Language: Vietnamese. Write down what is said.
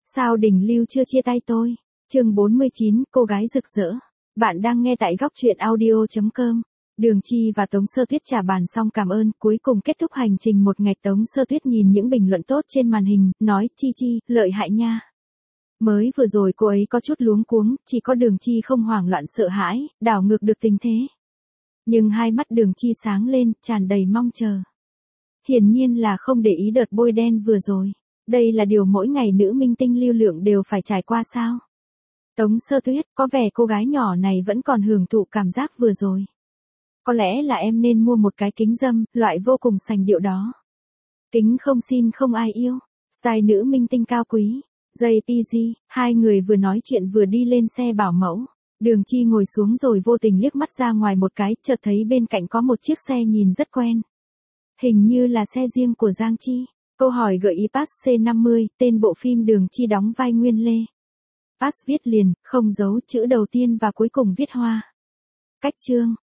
Sao Đình Lưu chưa chia tay tôi? Chương 49, cô gái rực rỡ. Bạn đang nghe tại góc truyện audio.com. Đường Chi và Tống Sơ Tuyết trả bàn xong cảm ơn, cuối cùng kết thúc hành trình một ngày. Tống Sơ Tuyết nhìn những bình luận tốt trên màn hình, nói, Chi, lợi hại nha. Mới vừa rồi cô ấy có chút luống cuống, chỉ có Đường Chi không hoảng loạn sợ hãi, đảo ngược được tình thế. Nhưng hai mắt Đường Chi sáng lên, tràn đầy mong chờ. Hiển nhiên là không để ý đợt bôi đen vừa rồi. Đây là điều mỗi ngày nữ minh tinh lưu lượng đều phải trải qua sao? Tống Sơ Tuyết, có vẻ cô gái nhỏ này vẫn còn hưởng thụ cảm giác vừa rồi. Có lẽ là em nên mua một cái kính râm, loại vô cùng sành điệu đó. Kính không xin không ai yêu. Style nữ minh tinh cao quý. JPG, hai người vừa nói chuyện vừa đi lên xe bảo mẫu. Đường Chi ngồi xuống rồi vô tình liếc mắt ra ngoài một cái, chợt thấy bên cạnh có một chiếc xe nhìn rất quen. Hình như là xe riêng của Giang Chi. Câu hỏi gợi ý Pass C50, tên bộ phim Đường Chi đóng vai Nguyên Lê. Pass viết liền, không giấu chữ đầu tiên và cuối cùng viết hoa. Cách chương.